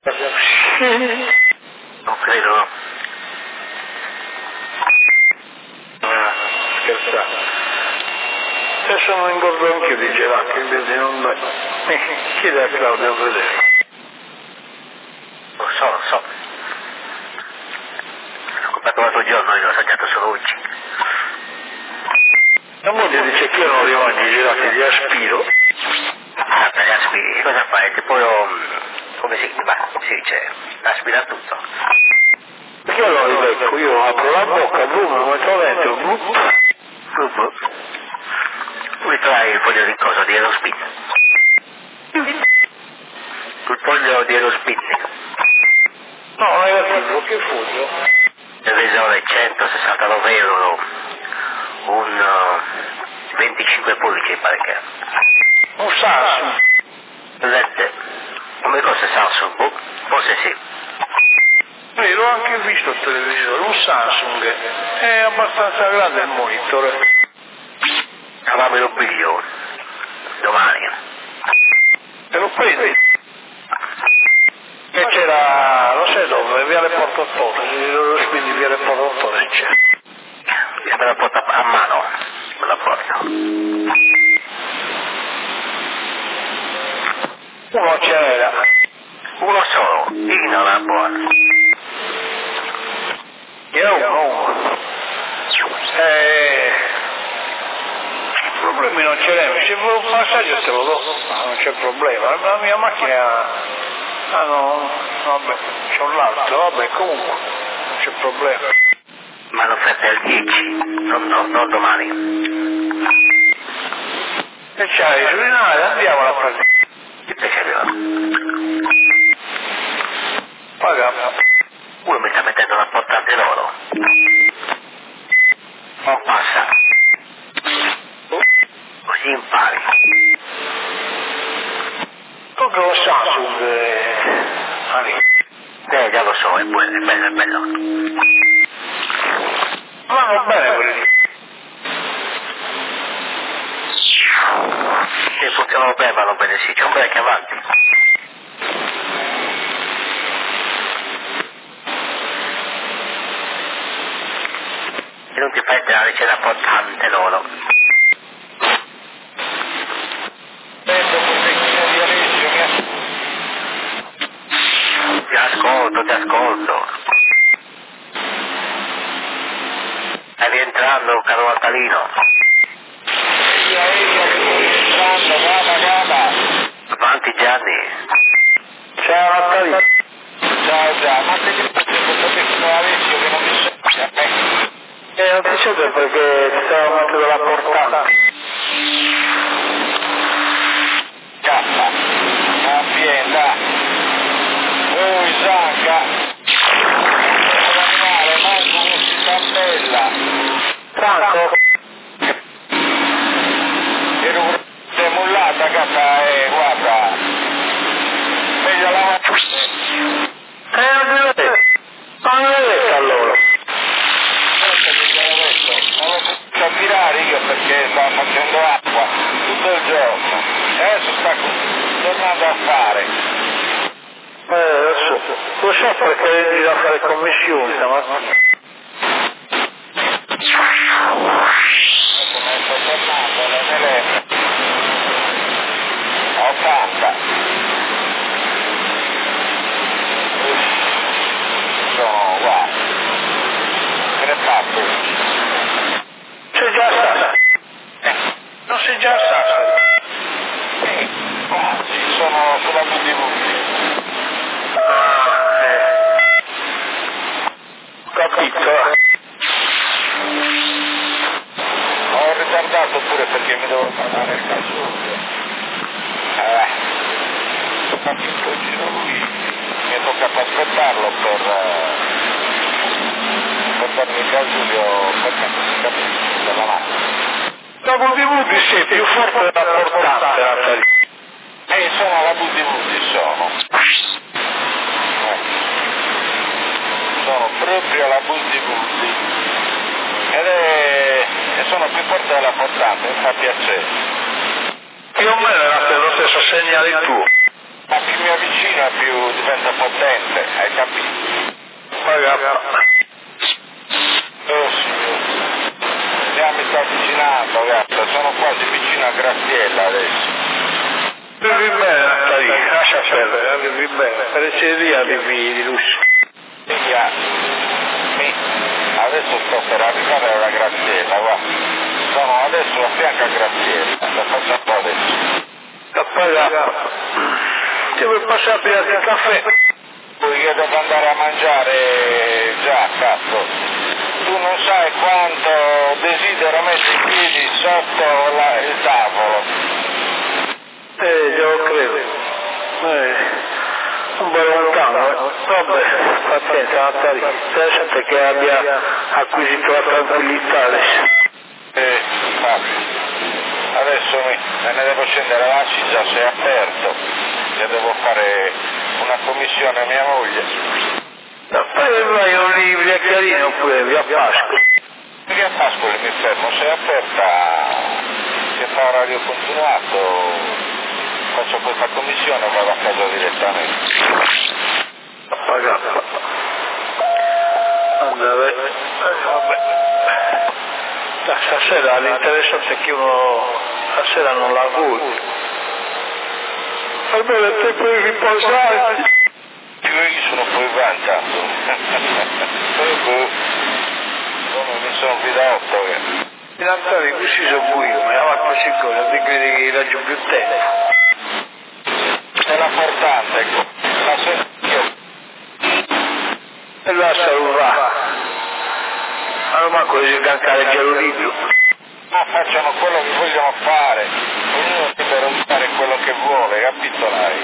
Non credo. Scherzate. Se sono ingordo anch'io di gelati, quindi non dai. Chiede a Claudio a vedere. Lo so. L'ho comprato l'altro giorno e l'ho assaggiato solo oggi. La moglie dice che io non li mangio i gelati, li aspiro. Per gli aspiri, cosa fai? Tipo, come si dice? Aspira tutto. Perché io non li becco? Io apro la bocca, boom, metto dentro, boom. Qui trai il foglio di cosa? Di Aerospin. Il foglio di Aerospin. No, negativo, che foglio? Televisore 169 euro, un 25 pollici pare che è. Un Samsung. LED. Come costa Samsung? Forse sì. L'ho anche visto il televisore, un Samsung. È abbastanza grande il monitor. Cavamelo un biglione. Domani. Te lo prendi? E c'era, non so dove, Viale Porto Torres, quindi Viale Porto Torres c'è. Me la porta a mano. Me la porto. Uno c'era. Uno solo. Io non la buona. Io uno. Problemi non ce n'è, se vuoi un passaggio te lo do, non c'è problema. La mia macchina, no, vabbè, c'ho l'altro, vabbè, comunque, non c'è problema. Ma l'offerta è il 10, non domani. E c'hai, andiamo alla prendere. Che piaceva? Paghiamo. Uno mi sta mettendo la portante d'oro. Non passa. Così impari. Comunque lo Samsung, Già lo so, è bello. vanno bene quelli. Se funzionano bene, vanno bene, sì, c'è un break avanti. E non ti fai entrare, c'è la portante loro. Ti ascolto. Stai rientrando, caro Natalino. Avanti Gianni. Ciao Natalino. Ciao, ma se ti faccio Alessio che non mi sente? Non ti sento perché ti stavo mettendo la portante. Cazza, azienda. Isacca, l'animale, manco che si tabella. Franco? Sei mullata, cazza, guarda. Meglio la Non l'ho detto allora. Non lo posso ammirare io perché sto facendo acqua tutto il giorno. Adesso sta tornando a fare. Lo so perché devi da fare commissioni stamattina. Come sto tornando nelle 80. Sono qua. Che ne fatto? Sei già a Sassari? Non sei già a Sassari? Sì, sono sulla BTV. Capito? Ho ritardato pure perché mi devo parlare il calzone. Ma tutto il giro lui mi è toccato aspettarlo per darmi il calzone per mettersi capito per la macchina. Dopo di sei più forte della portante, Natalino. Sono la BTV, sono. Sono proprio la BTV. E sono più forte della portante, mi fa piacere. Più o meno è lo stesso segnale tuo. Ma più mi avvicina più diventa potente. Mi sta avvicinando, guarda, sono quasi vicino a Graziella adesso. Vivi bene, lascia perdere, vivi bene, periceria di lusso. Adesso sto per arrivare alla Graziella, guarda. Sono adesso a fianco a Graziella, lo faccio un po' adesso. Ti vuoi passare a pigliare il caffè? Poi io devo andare a mangiare già, cazzo. Tu non sai quanto desidero mettere i piedi sotto il tavolo. Io credo. Un po' lontano, Vabbè, pazienza, Natali. Interessante che abbia acquisito la tranquillità adesso. Infatti. Adesso me ne devo scendere là, già sei aperto. Io devo fare una commissione a mia moglie. Poi vai un via Chiarina oppure via Pascoli. Via Pascoli mi fermo, sei aperta, che fa orario continuato, faccio questa commissione e vado a casa direttamente. Pagato. Vabbè. Stasera l'interessante è che uno stasera non lavora. Almeno è tempo di riposare. Io sono poi vantato. Mi sono qui da 8. In realtà questi sono buio, ma la fatto sicuro, ti credi che raggio più tempo. È l'importante, ecco. La sento io. E là salutare. Ma non manco di cancare il gelo libro. Ma facciano quello che vogliono fare. Ognuno è libero di fare quello che vuole, capito lei?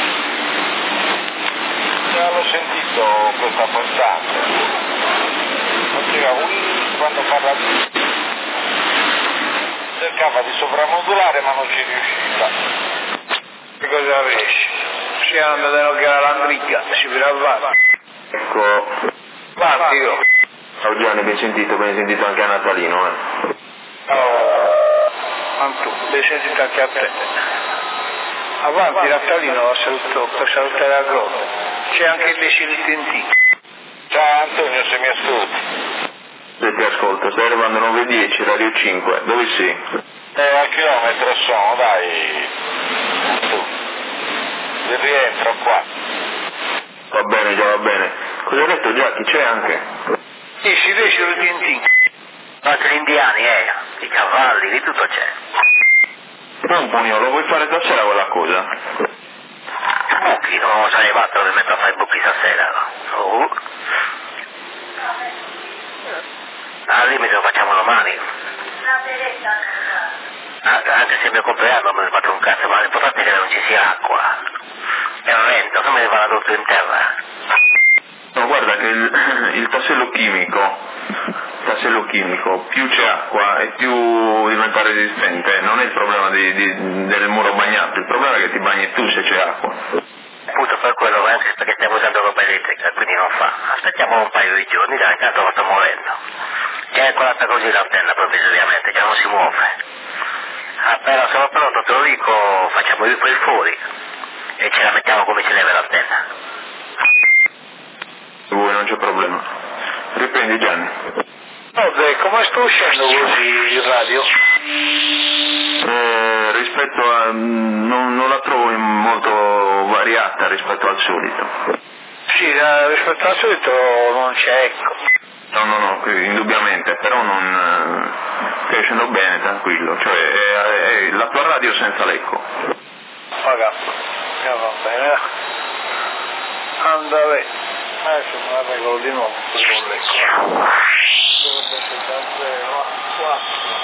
L'ho sentito questa portante. Faceva quando parla cercava di sovramodulare ma non ci riusciva. Che cosa riesci? Si anda da non che la landriga, si verrà avanti. Ecco. Avanti io. Ciao Gianni, ben sentito anche a Natalino, Antu, ben sentito anche a te. Avanti Natalino, saluto, per salutare la grotta. C'è anche il Desilitentino. Ciao Antonio, se mi ascolti. Se ti ascolto, stai arrivando 9:10, Radio 5, dove sei? A chilometro sono, dai. Tu. Il rientro qua. Va bene, già va bene. Cosa hai detto già? Chi c'è anche? Sì, Desilitentino. Anche gli indiani, i cavalli, di tutto c'è. Non Pugnolo, vuoi fare stasera quella cosa? Buchi, non sai battere dove metto a fare i buchi stasera. Al limite lo facciamo domani. Anche se il mio compleanno me ne faccio un cazzo, ma l'importante è che non ci sia acqua. È un vento, come ne va tutto in terra? No, guarda che il tassello chimico, più c'è acqua e più diventa resistente, non è il problema del muro bagnato, il problema è che ti bagni tu se c'è acqua. Appunto per quello, anche perché stiamo usando roba elettrica, quindi non fa. Aspettiamo un paio di giorni, dai, tanto lo sto muovendo. È colata così l'antenna provvisoriamente, che non si muove. Appena sono pronto, te lo dico, facciamo il fuori e ce la mettiamo come si leva l'antenna. Voi non c'è problema. Riprendi Gianni. Vabbè, come sto uscendo così il radio? Rispetto a... non la trovo molto variata rispetto al solito. Sì, rispetto al solito non c'è eco. No, indubbiamente, però non... stai uscendo bene, tranquillo, cioè è la tua radio senza l'eco. Pagato, va bene. Andare. Adesso me la regolo di nuovo con l'eco. Dovrebbe essere da 0 a 4.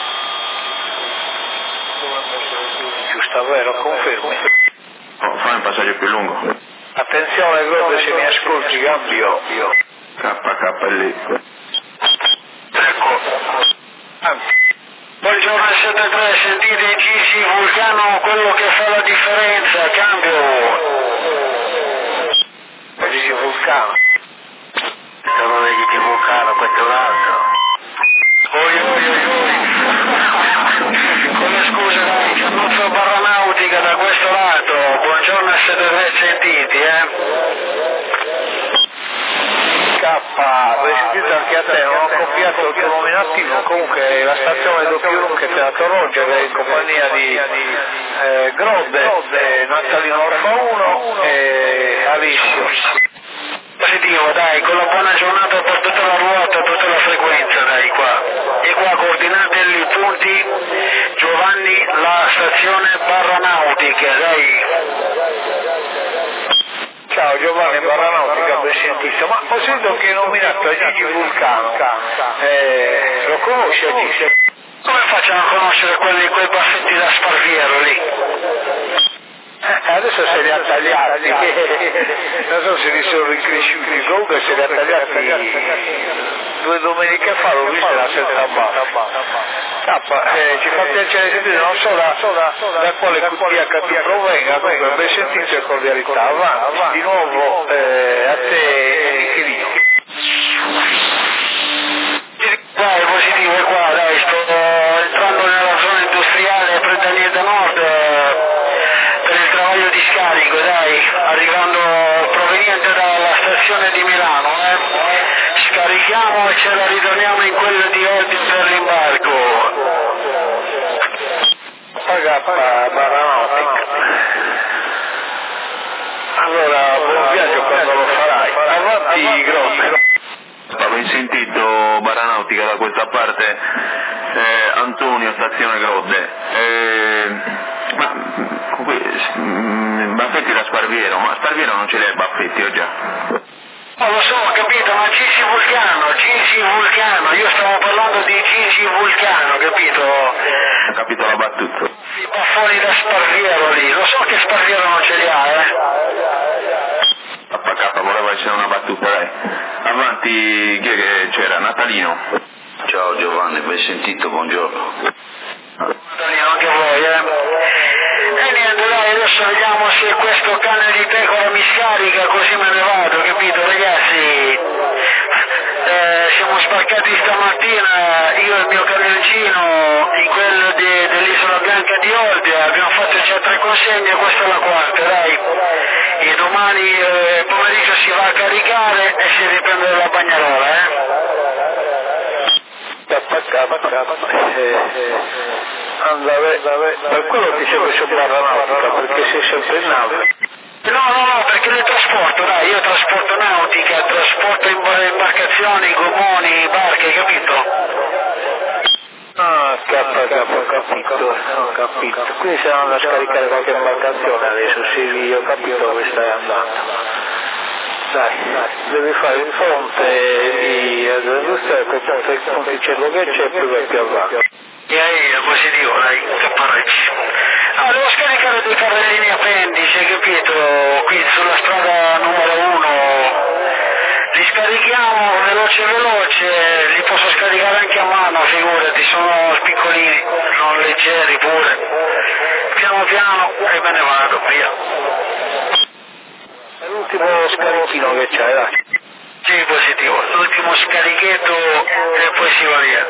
Dovrebbe essere giusta, vero? Confermi. Oh, fai un passaggio più lungo. Attenzione, proprio se mi ascolti cambio. KKL. Ecco. Buongiorno S3, sentite GC Vulcano, quello che fa la differenza, cambio. GC Vulcano. Non è GC Vulcano, questo è un altro. Oi. Con le scuse dai, Ciannuzzo Barra Nautica da questo lato, buongiorno S3 sentiti, K. anche a te, non ho copiato il tuo nominativo, comunque la stazione doppio che Teatro Roger è in compagnia di Grode, Natalino Orfa 1 e Alessio. Positivo, dai, con la buona giornata per tutta la ruota, tutta la frequenza, dai, qua. E qua coordinate i punti, Giovanni, la stazione Barranautica, dai. Ciao Giovanni, Barranautica, ben sentito. Ma ho sentito che hai nominato Gigi Vulcano, lo conosci a Gigi? Come facciamo a conoscere quei baffetti da Sparviero lì? Adesso se li ha tagliati, non so se li sono ricresciuti, comunque se li ha tagliati 2 domeniche fa, l'ho visto la senza baffa. Ci fa piacere sentire, non so da quale QTH tu provenga, comunque ben sentito e cordialità. Avanti, di nuovo a te Michelino. Dai, positivo, è qua, dai, sto entrando nella zona industriale Pretanieta Nord per il travaglio di scarico, dai, arrivando proveniente dalla stazione di Milano, scarichiamo e ce la ritorniamo in quella di Olbia per l'imbarco. Barranautica. Allora, buon viaggio quando lo farai. Avanti, Grossi. Avevo sentito Barranautica da questa parte, Antonio, stazione Grode. Baffetti da Sparviero, ma Sparviero non ce li ha i baffetti, ho già. Non lo so, ho capito, ma Gigi Vulcano, io stavo parlando di Gigi Vulcano, capito? Ho capito la battuta. I baffoni da Sparviero lì, lo so che Sparviero non ce li ha, KK voleva essere una battuta, dai. Avanti, chi è che c'era? Natalino. Ciao Giovanni, ben sentito, buongiorno. Natalino, anche voi, E niente, dai, adesso vediamo se questo cane di pecora mi scarica, così me ne vado, capito, ragazzi? Siamo sbarcati stamattina, io e il mio camioncino, in quello dell'Isola Bianca di Olbia, abbiamo fatto già 3 consegne, questa è la 4ª, dai. E domani pomeriggio si va a caricare e si riprende la Bagnarola, Per quello ti sei messo Barranautica, perché sei sempre in nave. No, perché le trasporto, dai, io trasporto nautica, trasporto imbarcazioni, gommoni, barche, capito? Ho capito. Quindi se andando a scaricare qualche imbarcazione adesso, sì, ho capito dove stai andando. Dai, devi fare il ponte di Azzurra, quel ponticello che c'è, poi vai più avanti. È positivo, dai, capparrecci. Devo scaricare 2 carrellini appendici, capito? Qui sulla strada numero 1. Li scarichiamo veloce, li posso scaricare anche a mano, figurati, sono piccolini, sono leggeri pure. Piano piano e me ne vado, via. È l'ultimo scarichino che c'è, dai. Sì, positivo, l'ultimo scarichetto e poi si va via.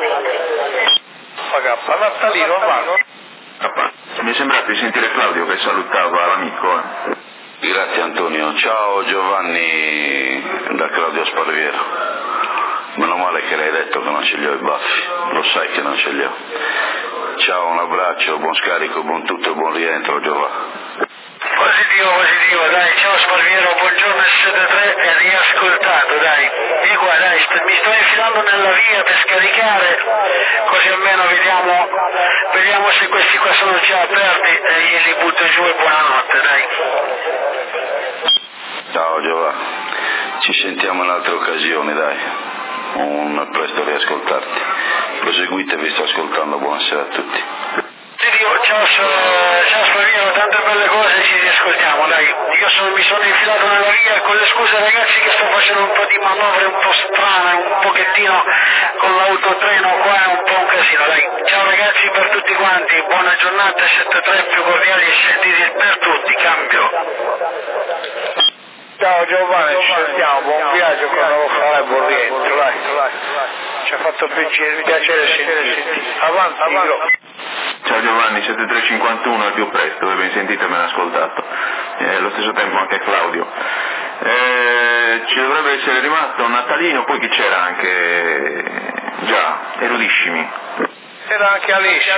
Natalino, va. Mi è sembrato di sentire Claudio che salutava l'amico. Grazie Antonio, ciao Giovanni da Claudio Sparviero. Meno male che l'hai detto che non ce li ho i baffi, lo sai che non ce li ho. Ciao, un abbraccio, buon scarico, buon tutto e buon rientro Giovanni. Positivo, dai, ciao Sparviero, buongiorno S73 e riascoltato, dai. E qua, dai, mi sto infilando nella via per scaricare, così almeno vediamo se questi qua sono già aperti e glieli butto giù e buonanotte, dai. Ciao Giovanni, ci sentiamo in altre occasioni, dai. Un presto riascoltarti. Proseguite, vi sto ascoltando, buonasera a tutti. Ciao Sparviero, tante belle cose, ci riascoltiamo, dai. Io mi sono infilato nella via, con le scuse ragazzi che sto facendo un po' di manovre un po' strane, un pochettino con l'autotreno qua, è un po' un casino, dai. Ciao ragazzi per tutti quanti, buona giornata, 7-3 più cordiali e sentiti per tutti, cambio. Ciao Giovanni, ci sentiamo, buon viaggio quando lo farai, buon rientro, dai. Ci ha fatto piacere sentirti. Avanti, Ciao Giovanni, 7351 al più presto, ben sentito e ben ascoltato. Allo stesso tempo anche Claudio. Ci ci dovrebbe essere rimasto Natalino, poi chi c'era anche, già, erudiscimi. C'era anche Alessio.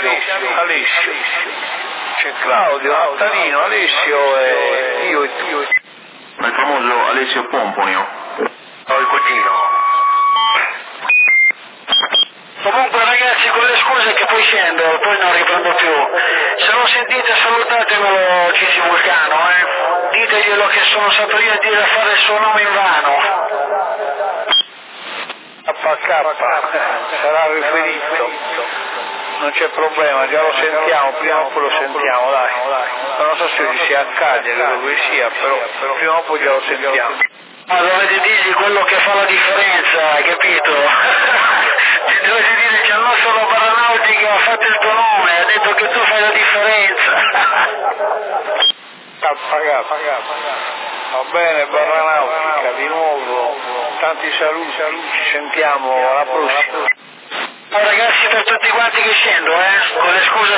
C'è Claudio, Natalino, Alessio e io e tu. Ma il famoso Alessio Pomponio. Ho il cugino. Comunque ragazzi, con le scuse che poi scendo, poi non riprendo più. Se non sentite salutatemelo Cici Vulcano, diteglielo che sono stato io a dire a fare il suo nome in vano. KK, sarà riferito, non c'è problema, già lo sentiamo, prima o poi lo sentiamo, dai. Non so se ci sia accade, quello che sia, però prima o poi già lo sentiamo. Ma dovete dirgli quello che fa la differenza, capito? Dovete dire che al nostro Baranautica ha fatto il tuo nome, ha detto che tu fai la differenza. Va bene, Baranautica, di nuovo, tanti saluti, ci sentiamo alla prossima. Ragazzi, per tutti quanti che scendo, con le scuse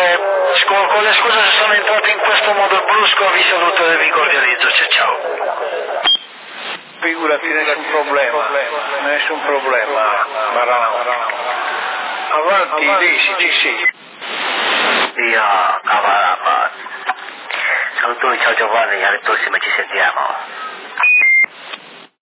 se sono entrato in questo modo brusco, vi saluto e vi cordializzo, ciao. Figurati, nessun problema, Baranautica. Avanti, Lisi, ci sei. Io, Cavarapa. Saluto, ciao Giovanni, alle prossime ci sentiamo.